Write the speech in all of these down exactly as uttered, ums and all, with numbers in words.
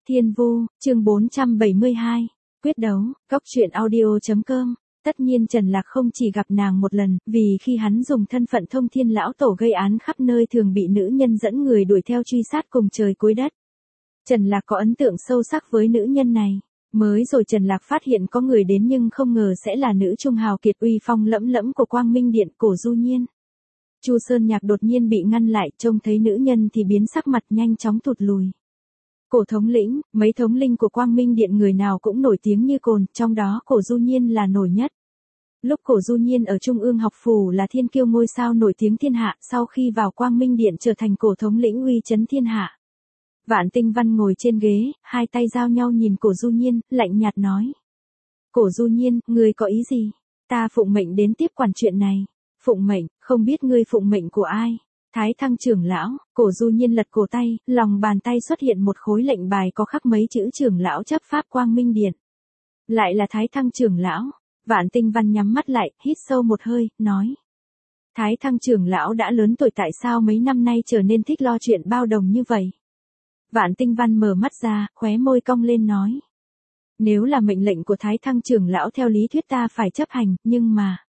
Thiên Vu, chương bốn trăm bảy mươi hai, quyết đấu, góc truyện audio chấm com. Tất nhiên Trần Lạc không chỉ gặp nàng một lần, vì khi hắn dùng thân phận thông thiên lão tổ gây án khắp nơi thường bị nữ nhân dẫn người đuổi theo truy sát cùng trời cuối đất. Trần Lạc có ấn tượng sâu sắc với nữ nhân này. Mới rồi Trần Lạc phát hiện có người đến nhưng không ngờ sẽ là nữ trung hào kiệt uy phong lẫm lẫm của Quang Minh Điện, Cổ Du Nhiên. Chu Sơn Nhạc đột nhiên bị ngăn lại, trông thấy nữ nhân thì biến sắc mặt nhanh chóng thụt lùi. Cổ thống lĩnh, mấy thống linh của Quang Minh Điện người nào cũng nổi tiếng như cồn, trong đó Cổ Du Nhiên là nổi nhất. Lúc Cổ Du Nhiên ở Trung ương học phủ là thiên kiêu ngôi sao nổi tiếng thiên hạ, sau khi vào Quang Minh Điện trở thành cổ thống lĩnh uy chấn thiên hạ. Vạn Tinh Văn ngồi trên ghế, hai tay giao nhau nhìn Cổ Du Nhiên, lạnh nhạt nói. Cổ Du Nhiên, ngươi có ý gì? Ta phụng mệnh đến tiếp quản chuyện này. Phụng mệnh, không biết ngươi phụng mệnh của ai? Thái Thăng trưởng lão. Cổ Du Nhiên lật cổ tay, lòng bàn tay xuất hiện một khối lệnh bài có khắc mấy chữ trưởng lão chấp pháp Quang Minh Điện. Lại là Thái Thăng trưởng lão. Vạn Tinh Văn nhắm mắt lại, hít sâu một hơi, nói. Thái Thăng trưởng lão đã lớn tuổi, tại sao mấy năm nay trở nên thích lo chuyện bao đồng như vậy? Vạn Tinh Văn mở mắt ra, khóe môi cong lên nói. Nếu là mệnh lệnh của Thái Thăng trưởng lão theo lý thuyết ta phải chấp hành, nhưng mà...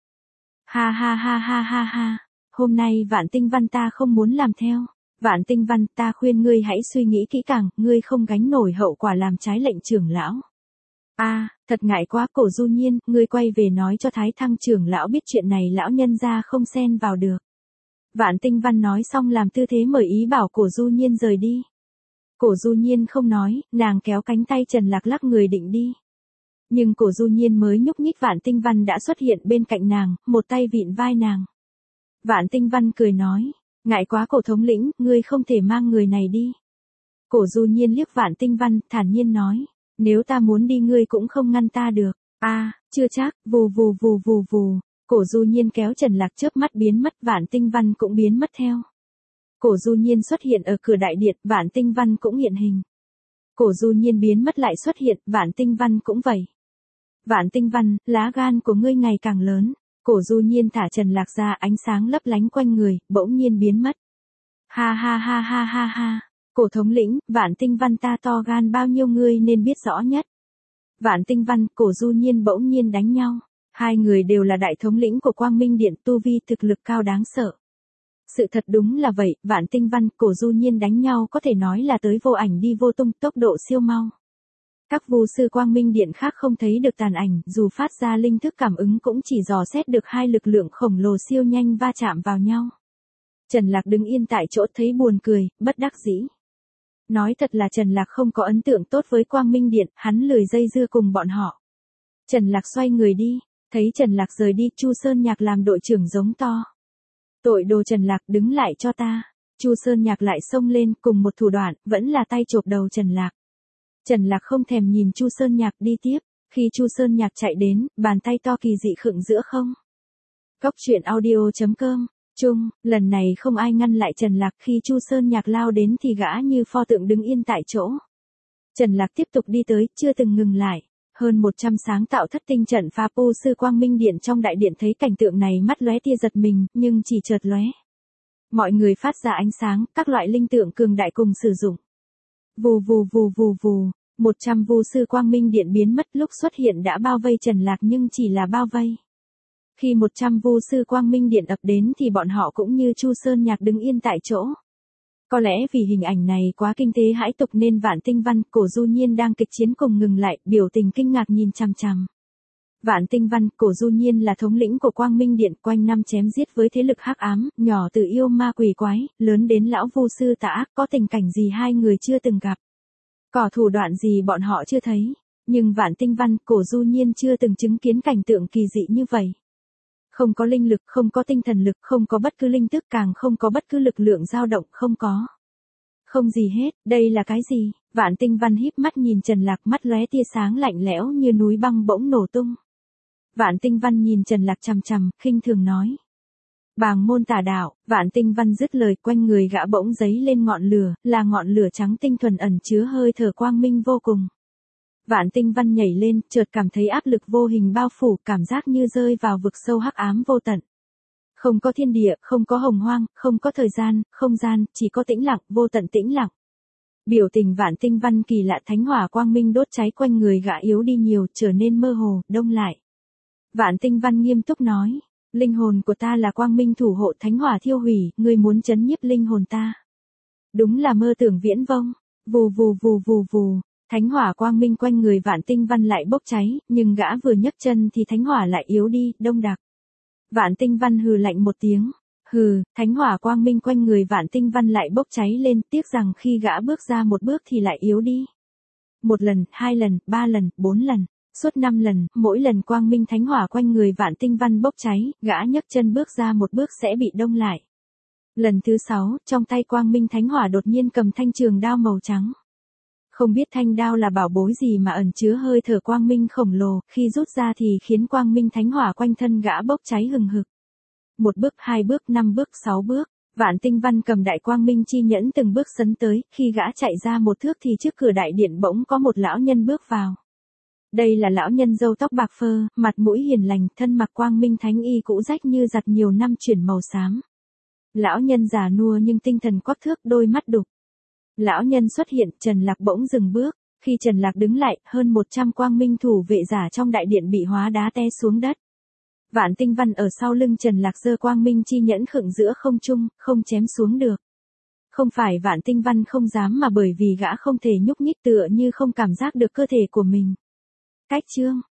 Ha ha ha ha ha ha, hôm nay Vạn Tinh Văn ta không muốn làm theo. Vạn Tinh Văn, ta khuyên ngươi hãy suy nghĩ kỹ càng, ngươi không gánh nổi hậu quả làm trái lệnh trưởng lão. A, à, thật ngại quá. Cổ Du Nhiên, ngươi quay về nói cho Thái Thăng trưởng lão biết chuyện này lão nhân gia không xen vào được. Vạn Tinh Văn nói xong làm tư thế mời ý bảo Cổ Du Nhiên rời đi. Cổ Du Nhiên không nói, nàng kéo cánh tay Trần Lạc lắc người định đi. Nhưng Cổ Du Nhiên mới nhúc nhích Vạn Tinh Văn đã xuất hiện bên cạnh nàng, một tay vịn vai nàng. Vạn Tinh Văn cười nói, ngại quá Cổ thống lĩnh, ngươi không thể mang người này đi. Cổ Du Nhiên liếc Vạn Tinh Văn, thản nhiên nói, nếu ta muốn đi ngươi cũng không ngăn ta được. A, à, chưa chắc. Vù vù vù vù vù. Cổ Du Nhiên kéo Trần Lạc chớp mắt biến mất, Vạn Tinh Văn cũng biến mất theo. Cổ Du Nhiên xuất hiện ở cửa đại điện, Vạn Tinh Văn cũng hiện hình. Cổ Du Nhiên biến mất lại xuất hiện, Vạn Tinh Văn cũng vậy. Vạn Tinh Văn, lá gan của ngươi ngày càng lớn. Cổ Du Nhiên thả Trần Lạc ra, ánh sáng lấp lánh quanh người, bỗng nhiên biến mất. Ha ha ha ha ha ha. Cổ thống lĩnh, Vạn Tinh Văn ta to gan bao nhiêu ngươi nên biết rõ nhất. Vạn Tinh Văn, Cổ Du Nhiên bỗng nhiên đánh nhau. Hai người đều là đại thống lĩnh của Quang Minh Điện, tu vi thực lực cao đáng sợ. Sự thật đúng là vậy, Vạn Tinh Văn, Cổ Du Nhiên đánh nhau có thể nói là tới vô ảnh đi vô tung, tốc độ siêu mau. Các vu sư Quang Minh Điện khác không thấy được tàn ảnh, dù phát ra linh thức cảm ứng cũng chỉ dò xét được hai lực lượng khổng lồ siêu nhanh va chạm vào nhau. Trần Lạc đứng yên tại chỗ thấy buồn cười, bất đắc dĩ. Nói thật là Trần Lạc không có ấn tượng tốt với Quang Minh Điện, hắn lười dây dưa cùng bọn họ. Trần Lạc xoay người đi, thấy Trần Lạc rời đi, Chu Sơn Nhạc làm đội trưởng giống to. Tội đồ Trần Lạc, đứng lại cho ta. Chu Sơn Nhạc lại xông lên, cùng một thủ đoạn, vẫn là tay chộp đầu Trần Lạc. Trần Lạc không thèm nhìn Chu Sơn Nhạc đi tiếp, khi Chu Sơn Nhạc chạy đến, bàn tay to kỳ dị khựng giữa không. Góc truyện audio chấm com, chung, lần này không ai ngăn lại Trần Lạc, khi Chu Sơn Nhạc lao đến thì gã như pho tượng đứng yên tại chỗ. Trần Lạc tiếp tục đi tới, chưa từng ngừng lại. Hơn một trăm sáng tạo thất tinh trận phá pu sư Quang Minh Điện trong đại điện thấy cảnh tượng này mắt lóe tia giật mình, nhưng chỉ chợt lóe. Mọi người phát ra ánh sáng, các loại linh tượng cường đại cùng sử dụng. Vù vù vù vù vù, một trăm vu sư Quang Minh Điện biến mất, lúc xuất hiện đã bao vây Trần Lạc nhưng chỉ là bao vây. Khi một trăm vu sư Quang Minh Điện ập đến thì bọn họ cũng như Chu Sơn Nhạc đứng yên tại chỗ. Có lẽ vì hình ảnh này quá kinh tế hãi tục nên Vạn Tinh Văn, Cổ Du Nhiên đang kịch chiến cùng ngừng lại, biểu tình kinh ngạc nhìn chằm chằm. Vạn Tinh Văn, Cổ Du Nhiên là thống lĩnh của Quang Minh Điện, quanh năm chém giết với thế lực hắc ám, nhỏ từ yêu ma quỷ quái, lớn đến lão vu sư tà ác, có tình cảnh gì hai người chưa từng gặp. Có thủ đoạn gì bọn họ chưa thấy. Nhưng Vạn Tinh Văn, Cổ Du Nhiên chưa từng chứng kiến cảnh tượng kỳ dị như vậy. Không có linh lực, không có tinh thần lực, không có bất cứ linh tức, càng không có bất cứ lực lượng dao động, không có. Không gì hết, đây là cái gì? Vạn Tinh Văn híp mắt nhìn Trần Lạc, mắt lóe tia sáng lạnh lẽo như núi băng bỗng nổ tung. Vạn Tinh Văn nhìn Trần Lạc chằm chằm, khinh thường nói. Bàng môn tà đạo. Vạn Tinh Văn dứt lời, quanh người gã bỗng giấy lên ngọn lửa, là ngọn lửa trắng tinh thuần ẩn chứa hơi thở quang minh vô cùng. Vạn Tinh Văn nhảy lên, chợt cảm thấy áp lực vô hình bao phủ, cảm giác như rơi vào vực sâu hắc ám vô tận. Không có thiên địa, không có hồng hoang, không có thời gian, không gian, chỉ có tĩnh lặng, vô tận tĩnh lặng. Biểu tình Vạn Tinh Văn kỳ lạ, thánh hỏa quang minh đốt cháy quanh người gã yếu đi nhiều, trở nên mơ hồ, đông lại. Vạn Tinh Văn nghiêm túc nói, linh hồn của ta là quang minh thủ hộ, thánh hỏa thiêu hủy, ngươi muốn trấn nhiếp linh hồn ta. Đúng là mơ tưởng viễn vông. Vù vù vù vù vù, thánh hỏa quang minh quanh người Vạn Tinh Văn lại bốc cháy, nhưng gã vừa nhấc chân thì thánh hỏa lại yếu đi, đông đặc. Vạn Tinh Văn hừ lạnh một tiếng. Hừ, thánh hỏa quang minh quanh người Vạn Tinh Văn lại bốc cháy lên, tiếc rằng khi gã bước ra một bước thì lại yếu đi. Một lần, hai lần, ba lần, bốn lần, suốt năm lần, mỗi lần quang minh thánh hỏa quanh người Vạn Tinh Văn bốc cháy, gã nhấc chân bước ra một bước sẽ bị đông lại. Lần thứ sáu, trong tay quang minh thánh hỏa đột nhiên cầm thanh trường đao màu trắng. Không biết thanh đao là bảo bối gì mà ẩn chứa hơi thở quang minh khổng lồ, khi rút ra thì khiến quang minh thánh hỏa quanh thân gã bốc cháy hừng hực. Một bước, hai bước, năm bước, sáu bước, Vạn Tinh Văn cầm đại quang minh chi nhẫn từng bước sấn tới, khi gã chạy ra một thước thì trước cửa đại điện bỗng có một lão nhân bước vào. Đây là lão nhân râu tóc bạc phơ, mặt mũi hiền lành, thân mặc quang minh thánh y cũ rách như giặt nhiều năm chuyển màu xám. Lão nhân già nua nhưng tinh thần quắc thước, đôi mắt đục. Lão nhân xuất hiện, Trần Lạc bỗng dừng bước, khi Trần Lạc đứng lại, hơn một trăm quang minh thủ vệ giả trong đại điện bị hóa đá té xuống đất. Vạn Tinh Văn ở sau lưng Trần Lạc giơ quang minh chi nhẫn khựng giữa không trung, không chém xuống được. Không phải Vạn Tinh Văn không dám mà bởi vì gã không thể nhúc nhích, tựa như không cảm giác được cơ thể của mình. Cách chương